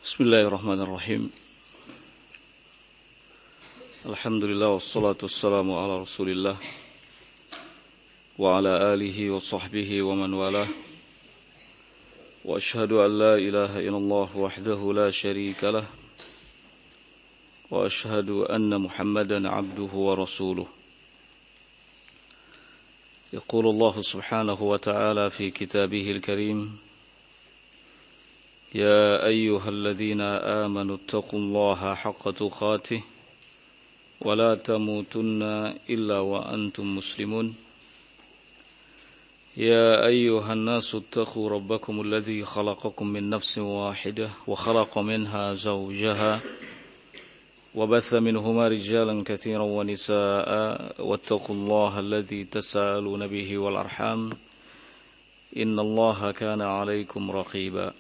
Bismillahirrahmanirrahim. Alhamdulillah wassalatu wassalamu ala Rasulillah wa ala alihi wa sahbihi wa man walah. Wa ashhadu an la ilaha illallah wahdahu la syarika lah. Wa ashhadu anna Muhammadan abduhu wa rasuluh. Yaqulu Allah subhanahu wa ta'ala fi kitabihil karim: يا أيها الذين آمنوا اتقوا الله حق تقاته ولا تموتن إلا وأنتم مسلمون يا أيها الناس اتقوا ربكم الذي خلقكم من نفس واحدة وخلق منها زوجها وبث منهما رجالا كثيرا ونساء واتقوا الله الذي تساءلون به والأرحام إن الله كان عليكم رقيبا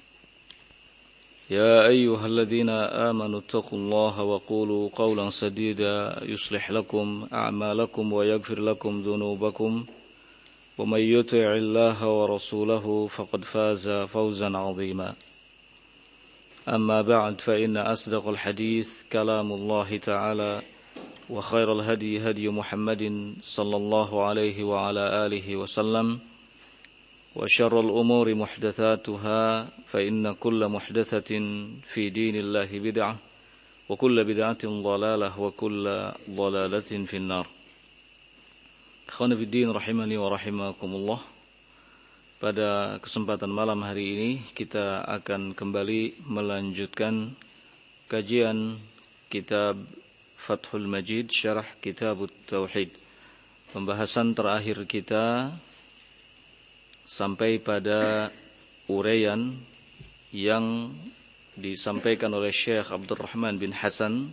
يا أيها الذين آمنوا اتقوا الله وقولوا قولا سديدا يصلح لكم أعمالكم ويغفر لكم ذنوبكم ومن يطع الله ورسوله فقد فاز فوزا عظيما أما بعد فإن أصدق الحديث كلام الله تعالى وخير الهدي هدي محمد صلى الله عليه وعلى آله وسلم وشر الأمور محدثاتها فإن كل محدثة في دين الله بدعة وكل بدعة ضلالة وكل ضلالة في النار. Ikhwan fillah rahimani wa rahimakumullah. Pada kesempatan malam hari ini kita akan kembali melanjutkan kajian kitab Fathul Majid Syarah Kitabut Tauhid. Pembahasan terakhir kita sampai pada uraian yang disampaikan oleh Syekh Abdurrahman bin Hasan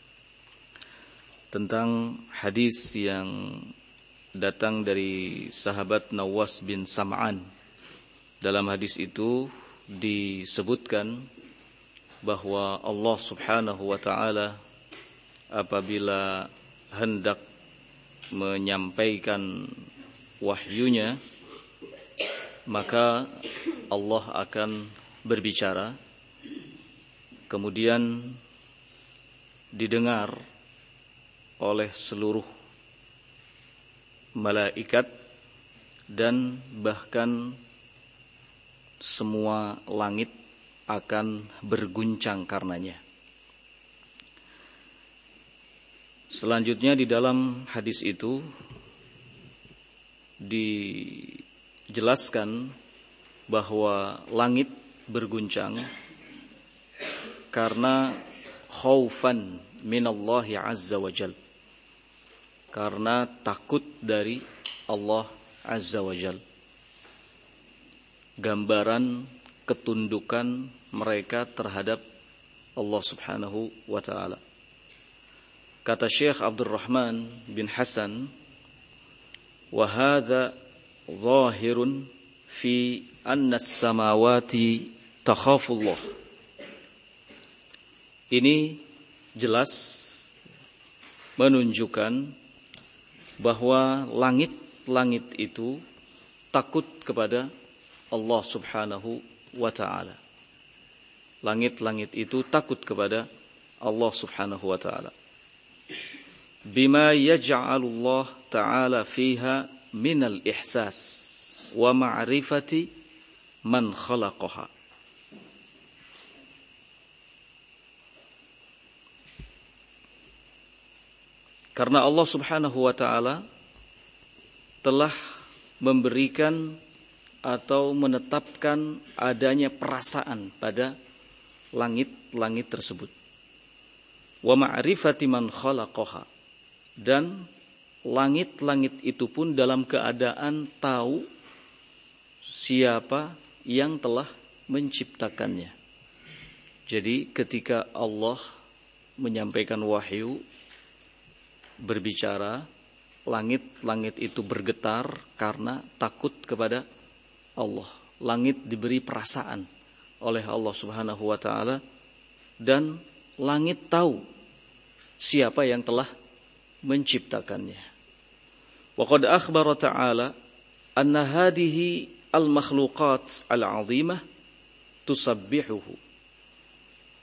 tentang hadis yang datang dari sahabat Nawas bin Sam'an. Dalam hadis itu disebutkan bahwa Allah Subhanahu wa ta'ala apabila hendak menyampaikan wahyunya, maka Allah akan berbicara, kemudian didengar oleh seluruh malaikat dan bahkan semua langit akan berguncang karenanya. Selanjutnya di dalam hadis itu dijelaskan bahwa langit berguncang karena khaufan minallahi azza wa jal, karena takut dari Allah azza wa jal, gambaran ketundukan mereka terhadap Allah subhanahu wa ta'ala. Kata Syekh Abdurrahman bin Hasan, wa hadha zahirun fi anna as-samawati takhafullah. Ini jelas menunjukkan bahwa langit-langit itu takut kepada Allah subhanahu wa ta'ala. Langit-langit itu takut kepada Allah subhanahu wa ta'ala. Bima yaj'alullah ta'ala fiha minal ihsas wa ma'rifati man khalaqaha. Karena Allah subhanahu wa ta'ala telah memberikan atau menetapkan adanya perasaan pada langit-langit tersebut. Wa ma'rifati man khalaqaha. Dan langit-langit itu pun dalam keadaan tahu siapa yang telah menciptakannya. Jadi ketika Allah menyampaikan wahyu, berbicara, langit-langit itu bergetar karena takut kepada Allah. Langit diberi perasaan oleh Allah subhanahu wa ta'ala, dan langit tahu siapa yang telah menciptakannya. Wa qad akhbara ta'ala anna hadhihi al-makhluqat al-'azimah tusabbihuhu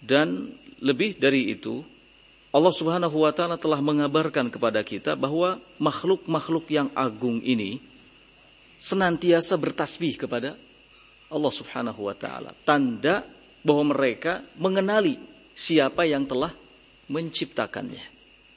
Dan lebih dari itu, Allah Subhanahu wa taala telah mengabarkan kepada kita bahwa makhluk-makhluk yang agung ini senantiasa bertasbih kepada Allah Subhanahu wa taala. Tanda bahwa mereka mengenali siapa yang telah menciptakannya.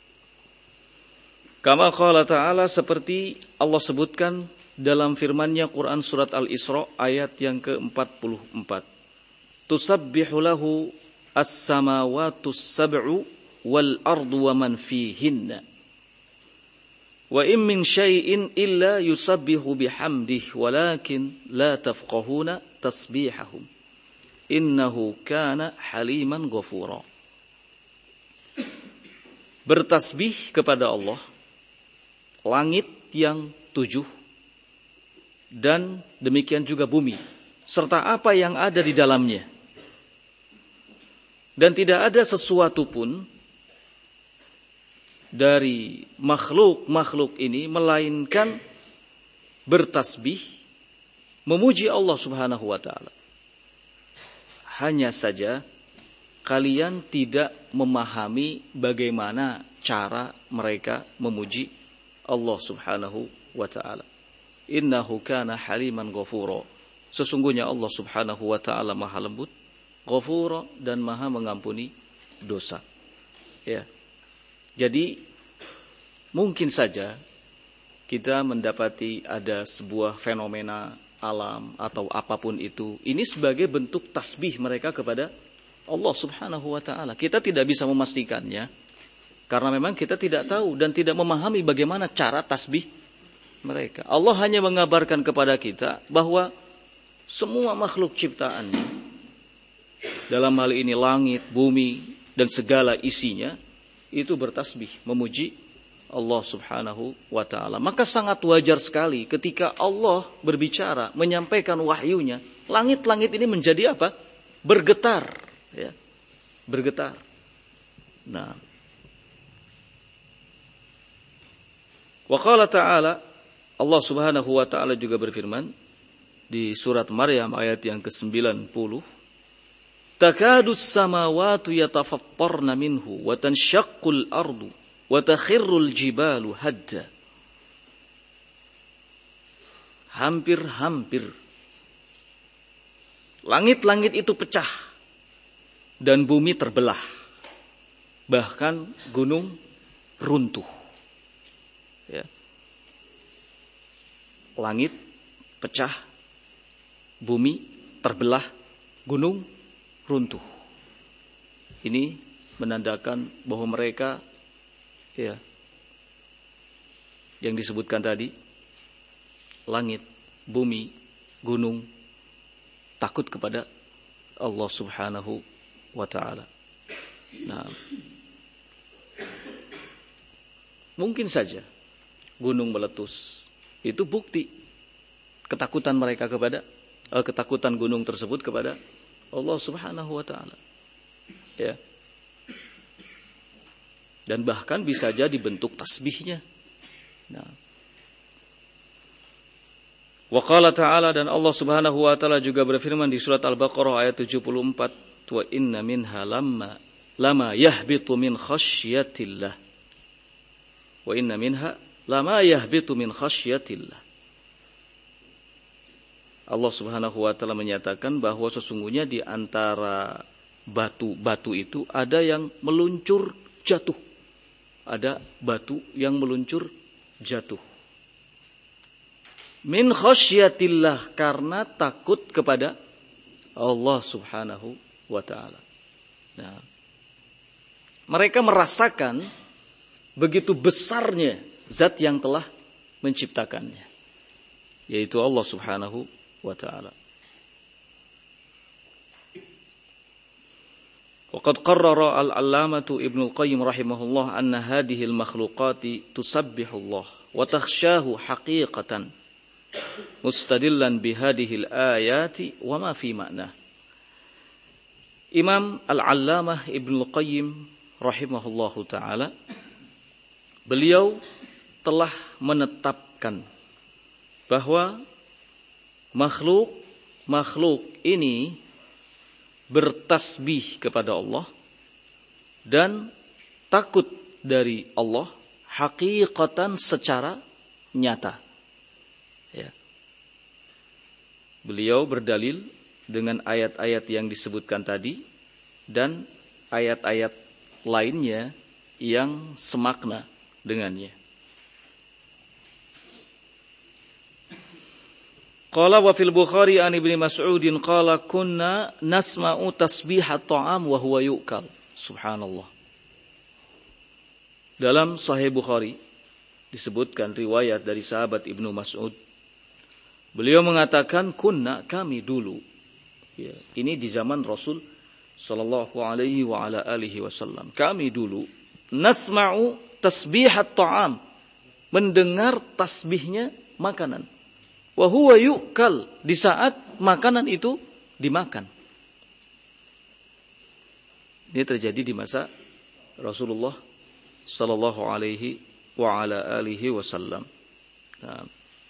Kama qala ta'ala, seperti Allah sebutkan dalam firman-Nya Quran surat Al-Isra ayat yang ke-44. Tusabbihu lahu as-samawatus sab'u wal ardu wa man fihinna. Wa in min syai'in illa yusabbihu bihamdihi walakin la tafqahuna tasbihahum. Innahu kana haliman ghafura. Bertasbih kepada Allah langit yang 7 dan demikian juga bumi serta apa yang ada di dalamnya. Dan tidak ada sesuatu pun dari makhluk-makhluk ini melainkan bertasbih memuji Allah Subhanahu wa taala. Hanya saja kalian tidak memahami bagaimana cara mereka memuji Allah Subhanahu wa taala. Innahu kana haliman ghafura. Sesungguhnya Allah Subhanahu wa taala Maha lembut, ghafura, dan Maha mengampuni dosa. Ya. Jadi mungkin saja kita mendapati ada sebuah fenomena alam atau apapun itu, ini sebagai bentuk tasbih mereka kepada Allah Subhanahu wa taala. Kita tidak bisa memastikannya karena memang kita tidak tahu dan tidak memahami bagaimana cara tasbih mereka. Allah hanya mengabarkan kepada kita bahwa semua makhluk ciptaannya, dalam hal ini langit, bumi, dan segala isinya, itu bertasbih, memuji Allah Subhanahu wa ta'ala. Maka sangat wajar sekali ketika Allah berbicara, menyampaikan wahyunya, langit-langit ini menjadi apa? Bergetar. Ya. Bergetar. Nah. Wa qala ta'ala, Allah Subhanahu wa ta'ala juga berfirman di surat Maryam ayat yang ke-90, Takadus samawatu yatafattarna minhu wa tanshaqqul ardu wa takhirrul jibalu hadda. Hampir-hampir langit-langit itu pecah dan bumi terbelah. Bahkan gunung runtuh. Ya. Langit pecah, bumi terbelah, gunung runtuh. Ini menandakan bahwa mereka, ya, yang disebutkan tadi, langit, bumi, gunung, takut kepada Allah Subhanahu wa ta'ala. Nah, mungkin saja gunung meletus. Itu bukti ketakutan mereka kepada, ketakutan gunung tersebut kepada Allah Subhanahu wa ta'ala. Ya. Dan bahkan bisa jadi bentuk tasbihnya. Nah. Wa qala ta'ala, dan Allah Subhanahu wa ta'ala juga berfirman di surat Al-Baqarah ayat 74, wa inna minha lama yahbitu min khasyatillah. Wa inna minha lama yahbitu min khasyatillah. Allah Subhanahu wa ta'ala menyatakan bahwa sesungguhnya di antara batu-batu itu ada yang meluncur jatuh. Ada batu yang meluncur jatuh. Min khasyatillah, karena takut kepada Allah Subhanahu wa ta'ala. Nah, mereka merasakan begitu besarnya zat yang telah menciptakannya, yaitu Allah Subhanahu wa ta'ala. Waqad qarrara al-allamatu Ibnu Qayyim rahimahullah anna hadhihi al-makhluqati tusabbihu Allah wa takhshahu haqiqatan mustadillan bihadhihi al-ayati wa ma fi ma'na. Imam al-allamah Ibnu Qayyim rahimahullahu ta'ala, beliau telah menetapkan bahwa makhluk ini bertasbih kepada Allah dan takut dari Allah hakikatan secara nyata. Ya. Beliau berdalil dengan ayat-ayat yang disebutkan tadi dan ayat-ayat lainnya yang semakna dengannya. Qala wa fil Bukhari an Ibnu Mas'udin qala kunna nasma'u tasbihat ta'am wa huwa yu'kal. Subhanallah. Dalam Sahih Bukhari disebutkan riwayat dari sahabat Ibnu Mas'ud. Beliau mengatakan kunna, kami dulu. Ya, ini di zaman Rasul sallallahu alaihi wa ala alihi wasallam. Kami dulu nasma'u tasbihat ta'am, mendengar tasbihnya makanan. Wa huwa yu'kal, di saat makanan itu dimakan. Ini terjadi di masa Rasulullah sallallahu alaihi wa ala alihi wasallam. Nah,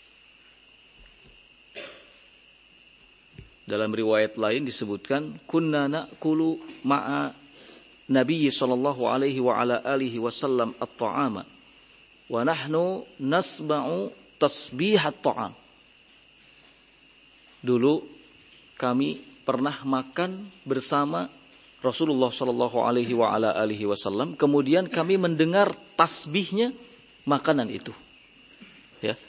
dalam riwayat lain disebutkan kunna na'kulu ma'a Nabi sallallahu alaihi wa ala alihi wasallam at-ta'ama wa nahnu nasma'u tasbihat ta'am. Dulu kami pernah makan bersama Rasulullah sallallahu alaihi wa ala alihi wasallam, kemudian kami mendengar tasbihnya makanan itu. Ya.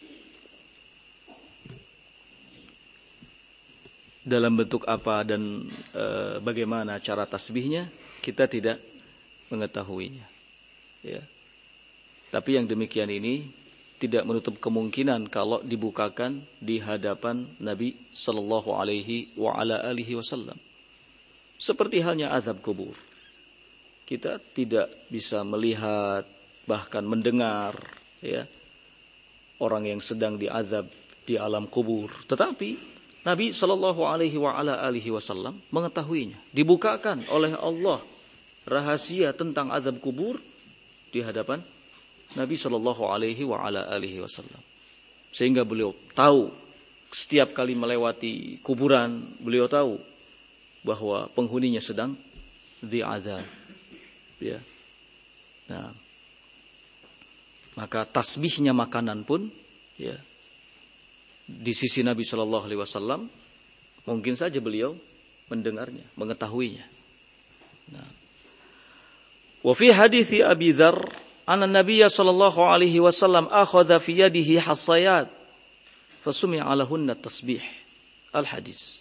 Dalam bentuk apa dan bagaimana cara tasbihnya kita tidak mengetahuinya. Ya. Tapi yang demikian ini tidak menutup kemungkinan kalau dibukakan di hadapan Nabi sallallahu alaihi wa ala alihi wasallam. Seperti halnya azab kubur. Kita tidak bisa melihat bahkan mendengar ya orang yang sedang diazab di alam kubur, tetapi Nabi sallallahu alaihi wa ala alihi wasallam mengetahuinya. Dibukakan oleh Allah rahasia tentang azab kubur di hadapan Nabi sallallahu alaihi wa ala alihi wasallam. Sehingga beliau tahu setiap kali melewati kuburan, beliau tahu bahwa penghuninya sedang diazab. Ya. Nah, maka tasbihnya makanan pun ya di sisi Nabi sallallahu alaihi wasallam mungkin saja beliau mendengarnya, mengetahuinya. Nah. Wa fi hadithi Abi Dzar anna Nabiyya sallallahu alaihi wasallam akhadha fi yadihi hasayat fasumi'a lahunna tasbih. Al-hadis.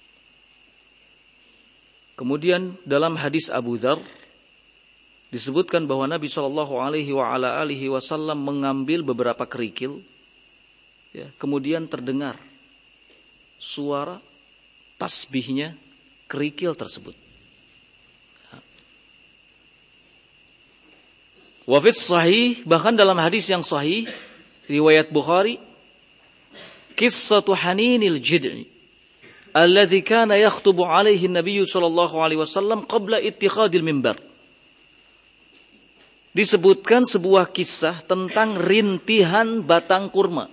Kemudian dalam hadis Abu Dzar disebutkan bahwa Nabi sallallahu alaihi wa ala alihi wasallam mengambil beberapa kerikil ya, kemudian terdengar suara tasbihnya kerikil tersebut. Wa fi sahih, bahkan dalam hadis yang sahih riwayat Bukhari, qissatu haninil jid'i alladhi kana yakhutubu alaihi an-nabiy sallallahu alaihi wasallam qabla ittikhadil mimbar. Disebutkan sebuah kisah tentang rintihan batang kurma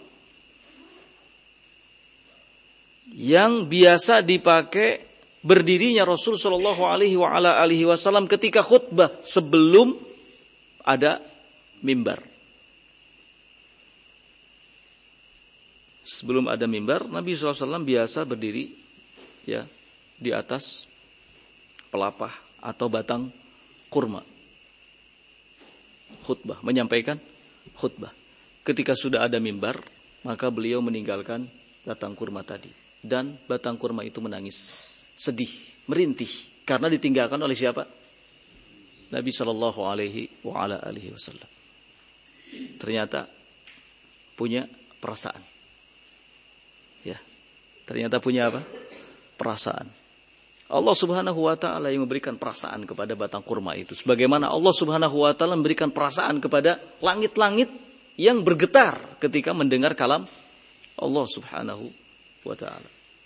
yang biasa dipakai berdirinya Rasul sallallahu alaihi wa ala alihi wasallam ketika khutbah sebelum ada mimbar. Sebelum ada mimbar, Nabi SAW biasa berdiri ya di atas pelapah atau batang kurma. Khutbah, menyampaikan khutbah. Ketika sudah ada mimbar, maka beliau meninggalkan batang kurma tadi. Dan batang kurma itu menangis, sedih, merintih. Karena ditinggalkan oleh siapa? Nabi sallallahu alaihi wa ala alihi wasallam. Ternyata punya perasaan. Ya. Ternyata punya apa? Perasaan. Allah Subhanahu wa taala yang memberikan perasaan kepada batang kurma itu. Sebagaimana Allah Subhanahu wa taala memberikan perasaan kepada langit-langit yang bergetar ketika mendengar kalam Allah Subhanahu wa taala.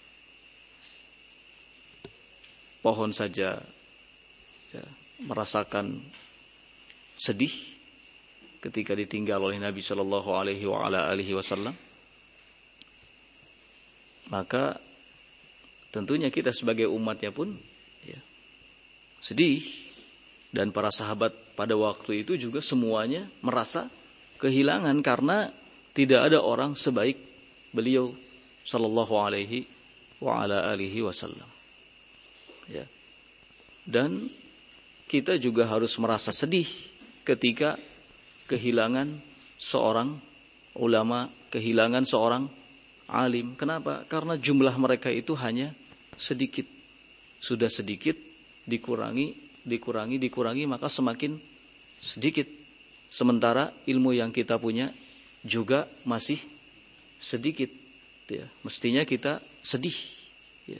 Pohon saja ya, merasakan sedih ketika ditinggal oleh Nabi sallallahu alaihi wa ala alihi wasallam. Maka tentunya kita sebagai umatnya pun Ya. Sedih. Dan para sahabat pada waktu itu juga semuanya merasa kehilangan karena tidak ada orang sebaik beliau sallallahu alaihi wa ala alihi wasallam. Ya. Dan kita juga harus merasa sedih ketika kehilangan seorang ulama, kehilangan seorang alim. Kenapa? Karena jumlah mereka itu hanya sedikit. Sudah sedikit dikurangi maka semakin sedikit. Sementara ilmu yang kita punya juga masih sedikit. Ya. Mestinya kita sedih. Ya.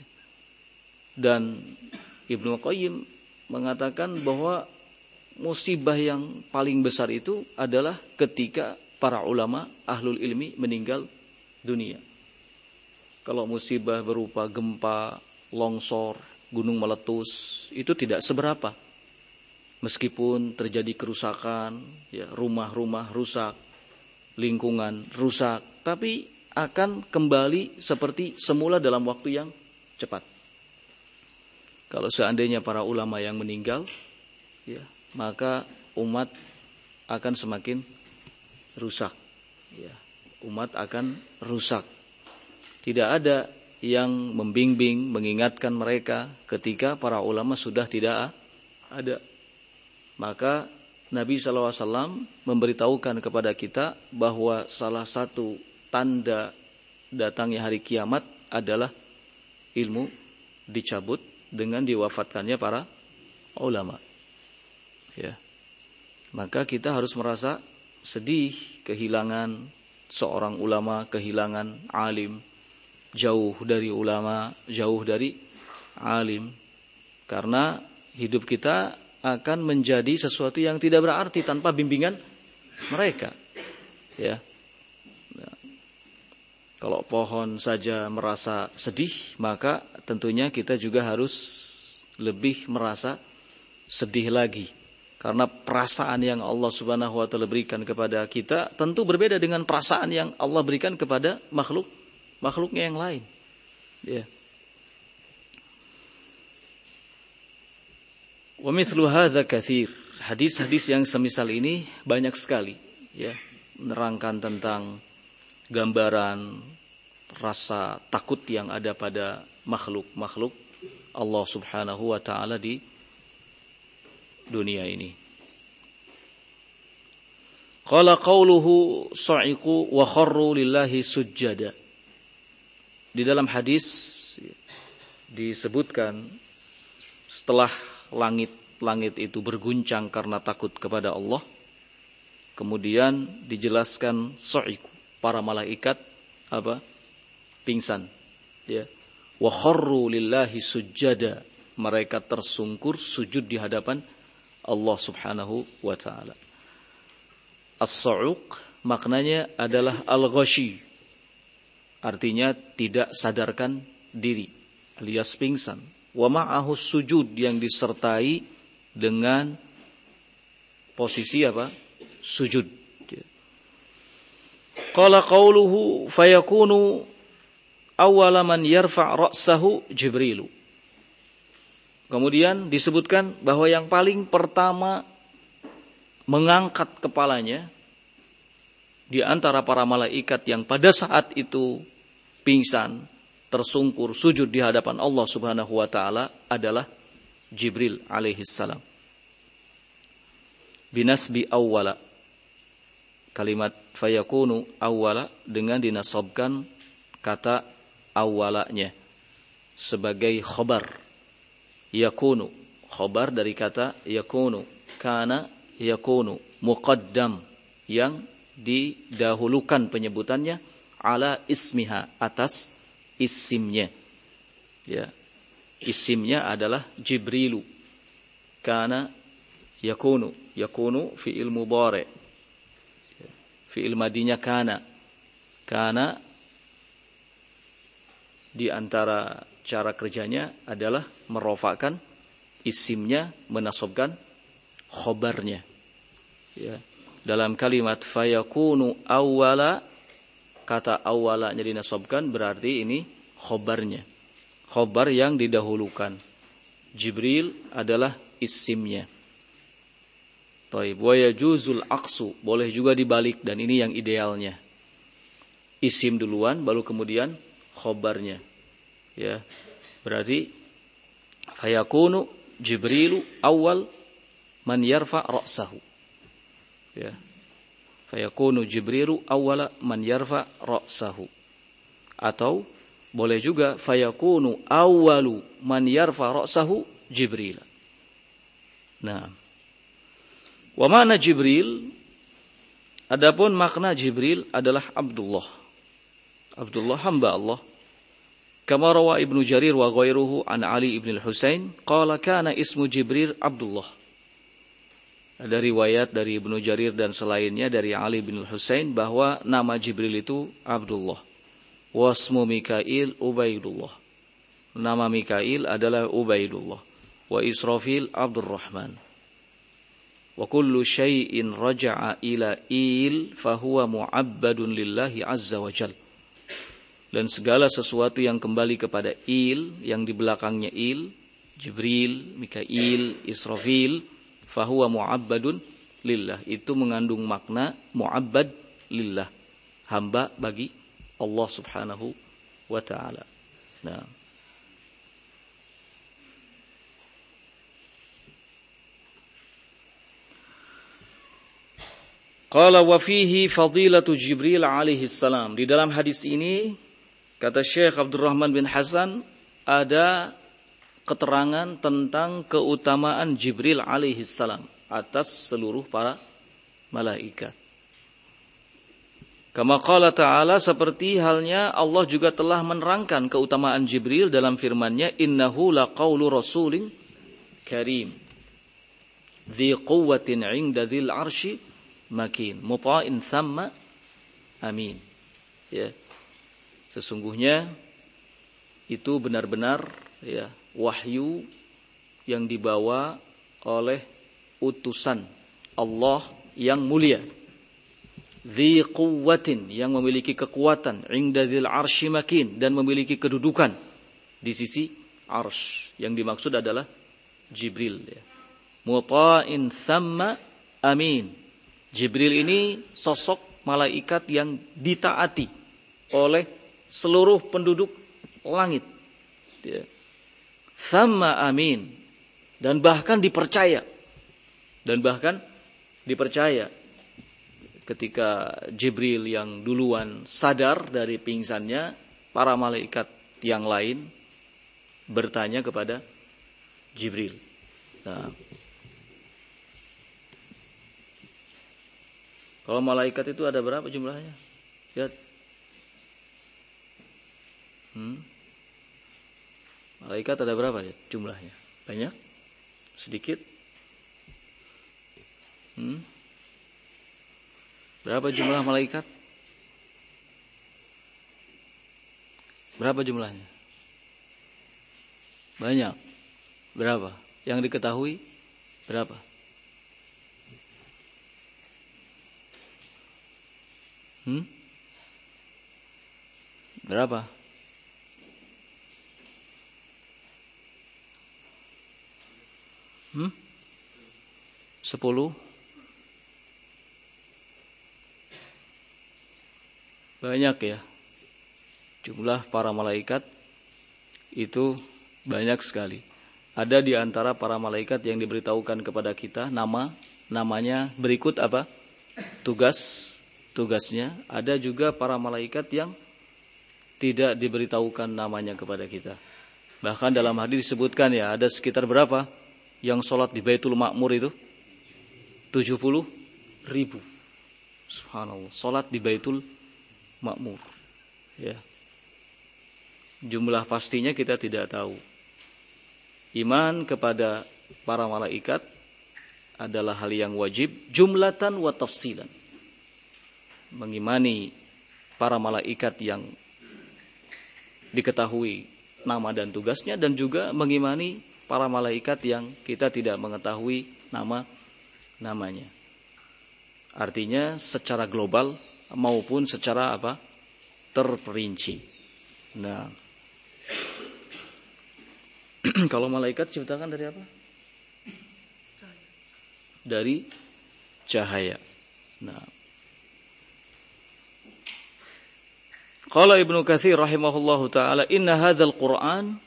Dan Ibnu Qayyim mengatakan bahwa musibah yang paling besar itu adalah ketika para ulama ahlul ilmi meninggal dunia. Kalau musibah berupa gempa, longsor, gunung meletus, itu tidak seberapa. Meskipun terjadi kerusakan, ya, rumah-rumah rusak, lingkungan rusak, tapi akan kembali seperti semula dalam waktu yang cepat. Kalau seandainya para ulama yang meninggal, ya, maka umat akan semakin rusak. Ya, umat akan rusak. Tidak ada yang membimbing, mengingatkan mereka ketika para ulama sudah tidak ada. Maka Nabi SAW memberitahukan kepada kita bahwa salah satu tanda datangnya hari kiamat adalah ilmu dicabut dengan diwafatkannya para ulama. Ya. Maka kita harus merasa sedih kehilangan seorang ulama, kehilangan alim. Jauh dari ulama, jauh dari alim. Karena hidup kita akan menjadi sesuatu yang tidak berarti tanpa bimbingan mereka. Ya. Nah, kalau pohon saja merasa sedih, maka tentunya kita juga harus lebih merasa sedih lagi. Karena perasaan yang Allah Subhanahu wa taala berikan kepada kita tentu berbeda dengan perasaan yang Allah berikan kepada makhluknya yang lain. Ya. Wa mithlu hadza katsir. Hadis-hadis yang semisal ini banyak sekali, ya, menerangkan tentang gambaran rasa takut yang ada pada makhluk Allah Subhanahu wa taala di dunia ini. Qala qauluhu sa'iqu wa kharru lillahi sujjada. Di dalam hadis disebutkan setelah langit itu berguncang karena takut kepada Allah, kemudian dijelaskan sa'iqu, para malaikat pingsan, ya. Wa kharru lillahi sujjada, mereka tersungkur sujud di hadapan Allah Subhanahu wa taala. As-sa'uq maknanya adalah al-ghashi, artinya tidak sadarkan diri alias pingsan. Wa ma'ahu sujud, yang disertai dengan posisi sujud. Qala qauluhu fayakunu awwala man yarfa' ra'sahu Jibrilu. Kemudian disebutkan bahwa yang paling pertama mengangkat kepalanya di antara para malaikat yang pada saat itu pingsan, tersungkur, sujud di hadapan Allah Subhanahu wa taala adalah Jibril alaihi salam. Binasbi awwala. Kalimat fayakunu awwala dengan dinasabkan kata awwalanya sebagai khabar. Yakunu, khabar dari kata yakunu, kana yakunu, muqaddam, yang didahulukan penyebutannya ala ismiha, atas isimnya. Ya. Isimnya adalah Jibrilu. Kana yakunu, yakunu fi'il mudhari'. Fi'il madinya kana. Kana di antara cara kerjanya adalah merofakkan isimnya, menasabkan khobarnya. Ya. Dalam kalimat fayakunu awwala, kata awwalanya dinasabkan berarti ini khobarnya. Khobar yang didahulukan. Jibril adalah isimnya. Taib, wa yajuzul aqsu, boleh juga dibalik, dan ini yang idealnya. Isim duluan baru kemudian khobarnya. Ya. Berarti fayakunu Jibrilu awal man yarfa ra'sahu. Ya. Fayakunu Jibrilu awwala man yarfa ra'sahu. Atau boleh juga fayakunu awwalu man yarfa ra'sahu Jibril. Nah, wa makna Jibril, adapun makna Jibril adalah Abdullah. Abdullah, hamba Allah. Kama rawa Ibnu Jarir wa ghairuhu an Ali ibn al-Husain qala kana ismu Jibril Abdullah. Ada riwayat dari Ibnu Jarir dan selainnya dari Ali bin al-Husain bahwa nama Jibril itu Abdullah. Wasmu Mikail Ubaidullah. Nama Mikail adalah Ubaidullah. Wa Israfil Abdurrahman. Wa kullu syai'in raja'a ila il fahuwa mu'abbadun lillahi azza wa jal. Dan segala sesuatu yang kembali kepada il, yang di belakangnya il, Jibril, Mikail, Israfil, fahuwa mu'abbadun lillah. Itu mengandung makna mu'abbad lillah, hamba bagi Allah subhanahu wa ta'ala. Nah. Qala wa fihi fadilatu Jibril alaihi salam. Di dalam hadis ini, kata Syekh Abdurrahman bin Hasan, ada keterangan tentang keutamaan Jibril alaihi salam atas seluruh para malaikat. Kama qala ta'ala, seperti halnya Allah juga telah menerangkan keutamaan Jibril dalam firman-Nya, innahu laqaulu rasulin karim dzi quwwatin 'inda dzil 'arsy makin muta'in thamma amin. Ya. Sesungguhnya itu benar-benar ya wahyu yang dibawa oleh utusan Allah yang mulia. Dzi quwwatin, yang memiliki kekuatan, 'inda dzil 'arsy makin, dan memiliki kedudukan di sisi arsy. Yang dimaksud adalah Jibril ya. Muta'in thamma amin. Jibril ini sosok malaikat yang ditaati oleh seluruh penduduk langit. Ya. Thamma amin, dan bahkan dipercaya. Ketika Jibril yang duluan sadar dari pingsannya, para malaikat yang lain bertanya kepada Jibril. Nah, kalau malaikat itu ada berapa jumlahnya? Lihat. Malaikat ada berapa ya jumlahnya? Banyak? Sedikit? Berapa jumlah malaikat? Berapa jumlahnya? Banyak. Berapa? Yang diketahui berapa? Berapa? Hmm? 10? Banyak ya. Jumlah para malaikat itu banyak sekali. Ada di antara para malaikat yang diberitahukan kepada kita namanya berikut apa? Tugasnya. Ada juga para malaikat yang tidak diberitahukan namanya kepada kita. Bahkan dalam hadis disebutkan ya, ada sekitar berapa yang sholat di Baitul Ma'mur itu? 70.000. Subhanallah, sholat di Baitul Ma'mur. Ya. Jumlah pastinya kita tidak tahu. Iman kepada para malaikat adalah hal yang wajib, jumlatan wa tafsilan. Mengimani para malaikat yang diketahui nama dan tugasnya, dan juga mengimani para malaikat yang kita tidak mengetahui namanya. Artinya secara global maupun secara apa? Terperinci. Nah, Kalau malaikat diciptakan dari apa? Dari cahaya. Nah. Qala Ibnu Katsir rahimahullahu taala, "Inna hadzal Qur'an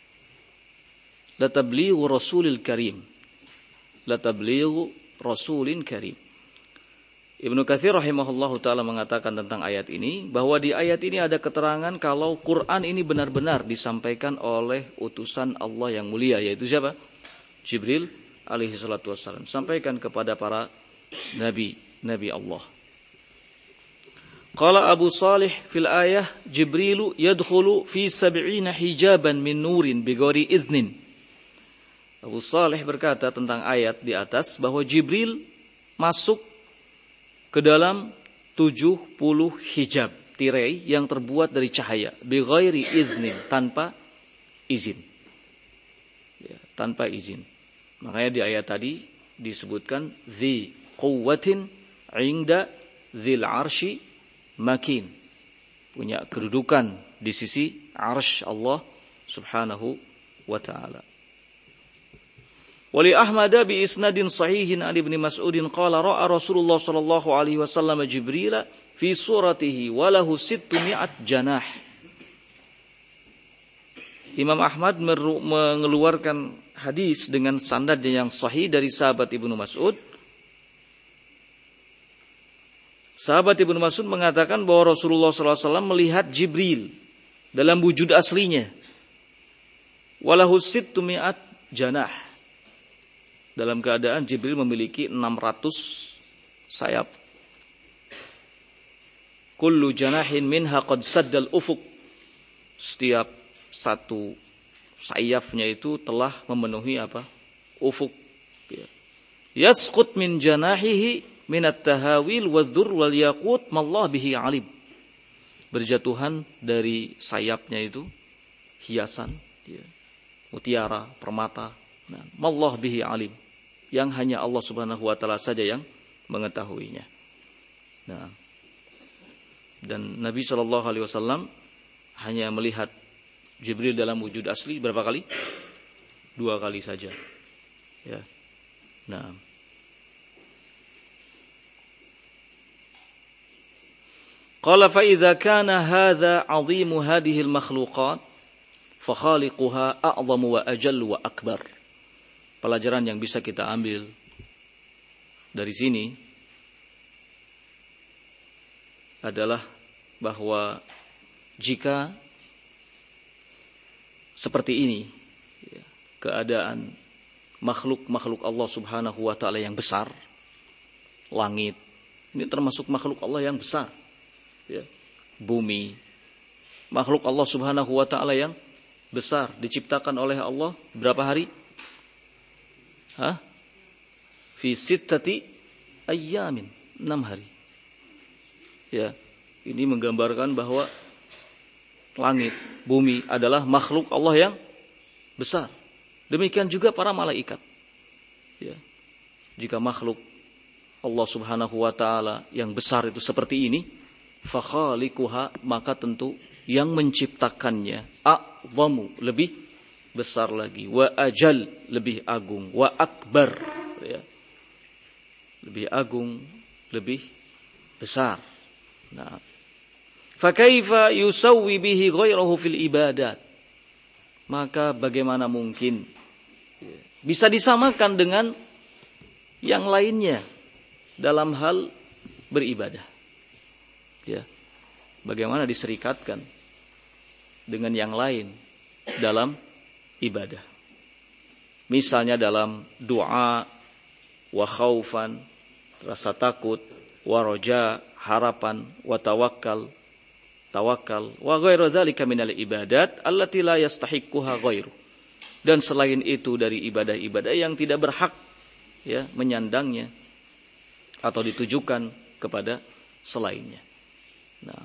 la tablighu Rasulil Karim." La tablighu Rasulin Karim. Ibnu Katsir rahimahullahu taala mengatakan tentang ayat ini bahwa di ayat ini ada keterangan kalau Quran ini benar-benar disampaikan oleh utusan Allah yang mulia, yaitu siapa? Jibril alaihi salatu wassalam. Sampaikan kepada para nabi Allah. Qala Abu Salih fil ayah, Jibrilu yadkhulu fi 70 hijaban min nurin bighairi idznin. Abu Salih berkata tentang ayat di atas bahwa Jibril masuk ke dalam 70 hijab, tirai yang terbuat dari cahaya, bighairi idznin, tanpa izin. Ya, tanpa izin. Makanya di ayat tadi disebutkan dzi quwwatin 'inda dzil 'arsy makin. Punya kedudukan di sisi arsy Allah Subhanahu wa taala. Wali Ahmad bi isnadin sahihin an Ibnu Mas'udin qala ra'a Rasulullah sallallahu alaihi wasallam Jibril fi suratihi wa lahu 600 janah. Imam Ahmad mengeluarkan hadis dengan sanad yang sahih dari sahabat Ibnu Mas'ud. Sahabat Ibnu Mas'ud mengatakan bahwa Rasulullah sallallahu alaihi wasallam melihat Jibril dalam wujud aslinya. Wa lahu 600 janah. Dalam keadaan Jibril memiliki 600 sayap. Kullu janahin minha qad saddal ufuq. Setiap satu sayapnya itu telah memenuhi apa? Ufuk. Yasqut min janahihi minat tahawil wadh-dhur wal yaqut mallah bihi alim. Berjatuhan dari sayapnya itu hiasan, mutiara, permata. Nah, mallah bihi alim. Yang hanya Allah Subhanahu wa taala saja yang mengetahuinya. Nah, dan Nabi sallallahu alaihi wasallam hanya melihat Jibril dalam wujud asli berapa kali? 2 kali saja. Ya. Nah. Qala fa idza kana hadza 'azimu hadhihi al-makhluqat fa khaliquha a'zamu wa ajallu wa akbar. Pelajaran yang bisa kita ambil dari sini adalah bahwa jika seperti ini keadaan makhluk-makhluk Allah Subhanahu wa taala yang besar, langit ini termasuk makhluk Allah yang besar, ya. Bumi makhluk Allah Subhanahu wa taala yang besar, diciptakan oleh Allah berapa hari? Fi 6 ayyamin, 6 hari. Ya, ini menggambarkan bahwa langit, bumi adalah makhluk Allah yang besar. Demikian juga para malaikat. Ya. Jika makhluk Allah Subhanahu wa taala yang besar itu seperti ini, fa khaliquha, maka tentu yang menciptakannya a'zamu, lebih besar lagi, wa ajal, lebih agung, wa akbar, ya. Lebih agung, lebih besar. Nah, fa kaifa yusawwi bihi ghairahu fil ibadat? Maka bagaimana mungkin bisa disamakan dengan yang lainnya dalam hal beribadah? Ya. Bagaimana diserikatkan dengan yang lain dalam ibadah? Misalnya dalam doa, wa khaufan, rasa takut, wa roja, harapan, wa tawakkal, wa ghairu dzalika minal ibadat allati la yastahiqquha ghairu. Dan selain itu dari ibadah-ibadah yang tidak berhak, ya, menyandangnya atau ditujukan kepada selainnya. Nah,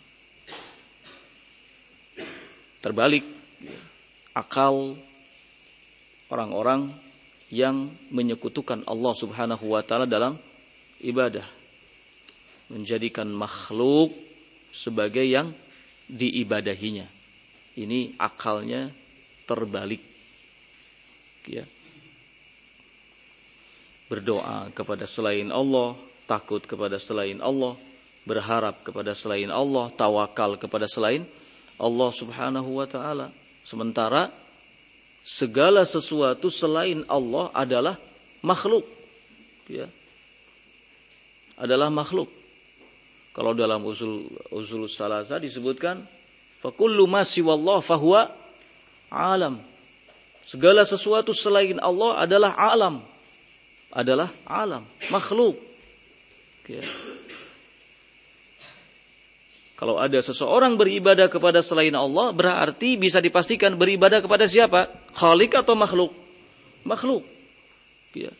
terbalik, akal orang-orang yang menyekutukan Allah Subhanahu wa taala dalam ibadah, menjadikan makhluk sebagai yang diibadahinya. Ini akalnya terbalik. Ya. Berdoa kepada selain Allah, takut kepada selain Allah, berharap kepada selain Allah, tawakal kepada selain Allah Subhanahu wa taala. Sementara segala sesuatu selain Allah adalah makhluk. Ya. Adalah makhluk. Kalau dalam usul salasa disebutkan fa kullu ma siwallah fahuwa alam. Segala sesuatu selain Allah adalah alam. Adalah alam, makhluk. Ya. Kalau ada seseorang beribadah kepada selain Allah, berarti bisa dipastikan beribadah kepada siapa? Khalik atau makhluk? Makhluk. Ya.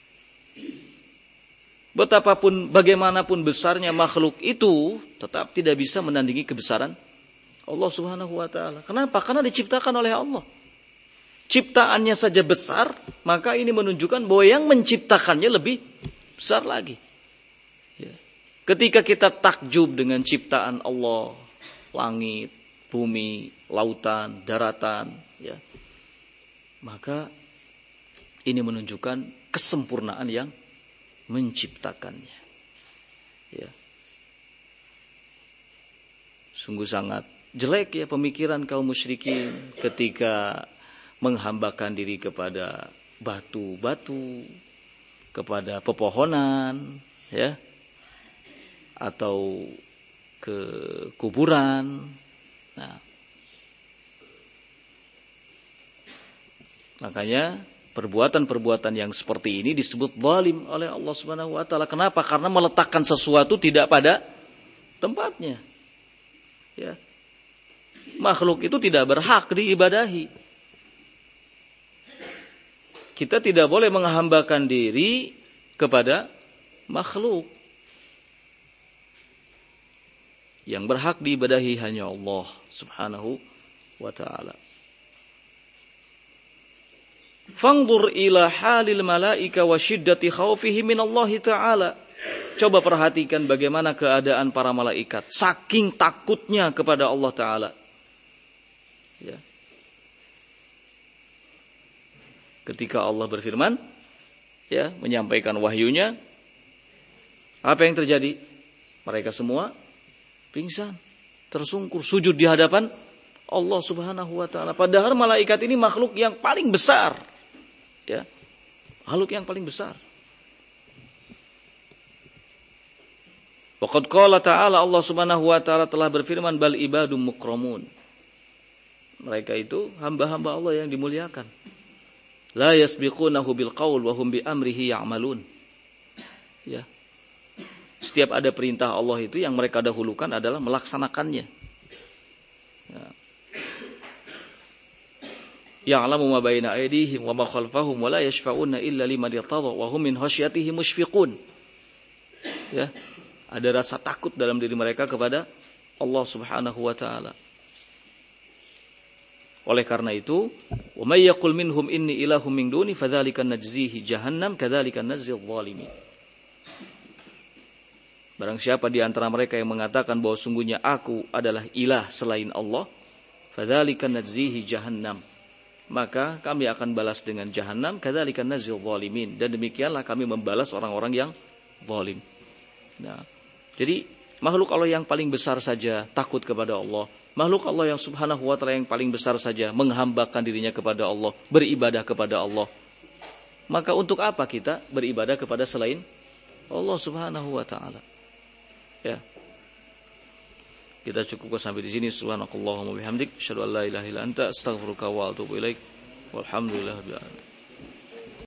Betapapun, bagaimanapun besarnya makhluk itu, tetap tidak bisa menandingi kebesaran Allah Subhanahu wa ta'ala. Kenapa? Karena diciptakan oleh Allah. Ciptaannya saja besar, maka ini menunjukkan bahwa yang menciptakannya lebih besar lagi. Ya. Ketika kita takjub dengan ciptaan Allah, langit, bumi, lautan, daratan, ya, maka ini menunjukkan kesempurnaan yang menciptakannya. Ya. Sungguh sangat jelek ya pemikiran kaum musyrikin ketika menghambakan diri kepada batu-batu, kepada pepohonan, ya, atau ke kuburan. Nah, makanya perbuatan-perbuatan yang seperti ini disebut zalim oleh Allah Subhanahu wa taala. Kenapa? Karena meletakkan sesuatu tidak pada tempatnya. Ya. Makhluk itu tidak berhak diibadahi. Kita tidak boleh menghambakan diri kepada makhluk. Yang berhak diibadahi hanya Allah Subhanahu wa ta'ala. Fanzur ila halil malaika wa syiddati khawfihim min Allah ta'ala. Coba perhatikan bagaimana keadaan para malaikat. Saking takutnya kepada Allah Ta'ala. Ya. Ketika Allah berfirman, ya, menyampaikan wahyunya, apa yang terjadi? Mereka semua pingsan, tersungkur, sujud di hadapan Allah Subhanahu wa taala. Padahal malaikat ini makhluk yang paling besar. Ya. Makhluk yang paling besar. Waqad qala ta'ala, Allah Subhanahu wa taala telah berfirman, bal ibadum mukramun. Mereka itu hamba-hamba Allah yang dimuliakan. La yasbiqunahu bil qaul wa hum bi amrihi ya'malun. Ya. Setiap ada perintah Allah itu yang mereka dahulukan adalah melaksanakannya. Ya. Ya'lamu ma baina aydihim wa ma khalfahum wa la yashfa'una illa liman irtada wa hum min khasyatihi mushfiqun. Ya. Ada rasa takut dalam diri mereka kepada Allah Subhanahu wa taala. Oleh karena itu, wa may yaqul minhum inni ilahum min duni fadzalika najzihi jahannam kadzalika najzil zalimin. Barang siapa di antara mereka yang mengatakan bahwa sungguhnya aku adalah ilah selain Allah, fadzalika najzihi jahannam. Maka kami akan balas dengan jahannam kadzalika najzil zalimin, dan demikianlah kami membalas orang-orang yang zalim. Nah, jadi makhluk Allah yang paling besar saja takut kepada Allah. Makhluk Allah yang Subhanahu wa ta'ala yang paling besar saja menghambakan dirinya kepada Allah, beribadah kepada Allah. Maka untuk apa kita beribadah kepada selain Allah Subhanahu wa ta'ala? Ya. Kita cukupkan sampai di sini. Subhanakallahumma bihamdik, asyhadu an la ilaha illa anta, astaghfiruka wa atubu ilaik. Walhamdulillahirabbil alamin.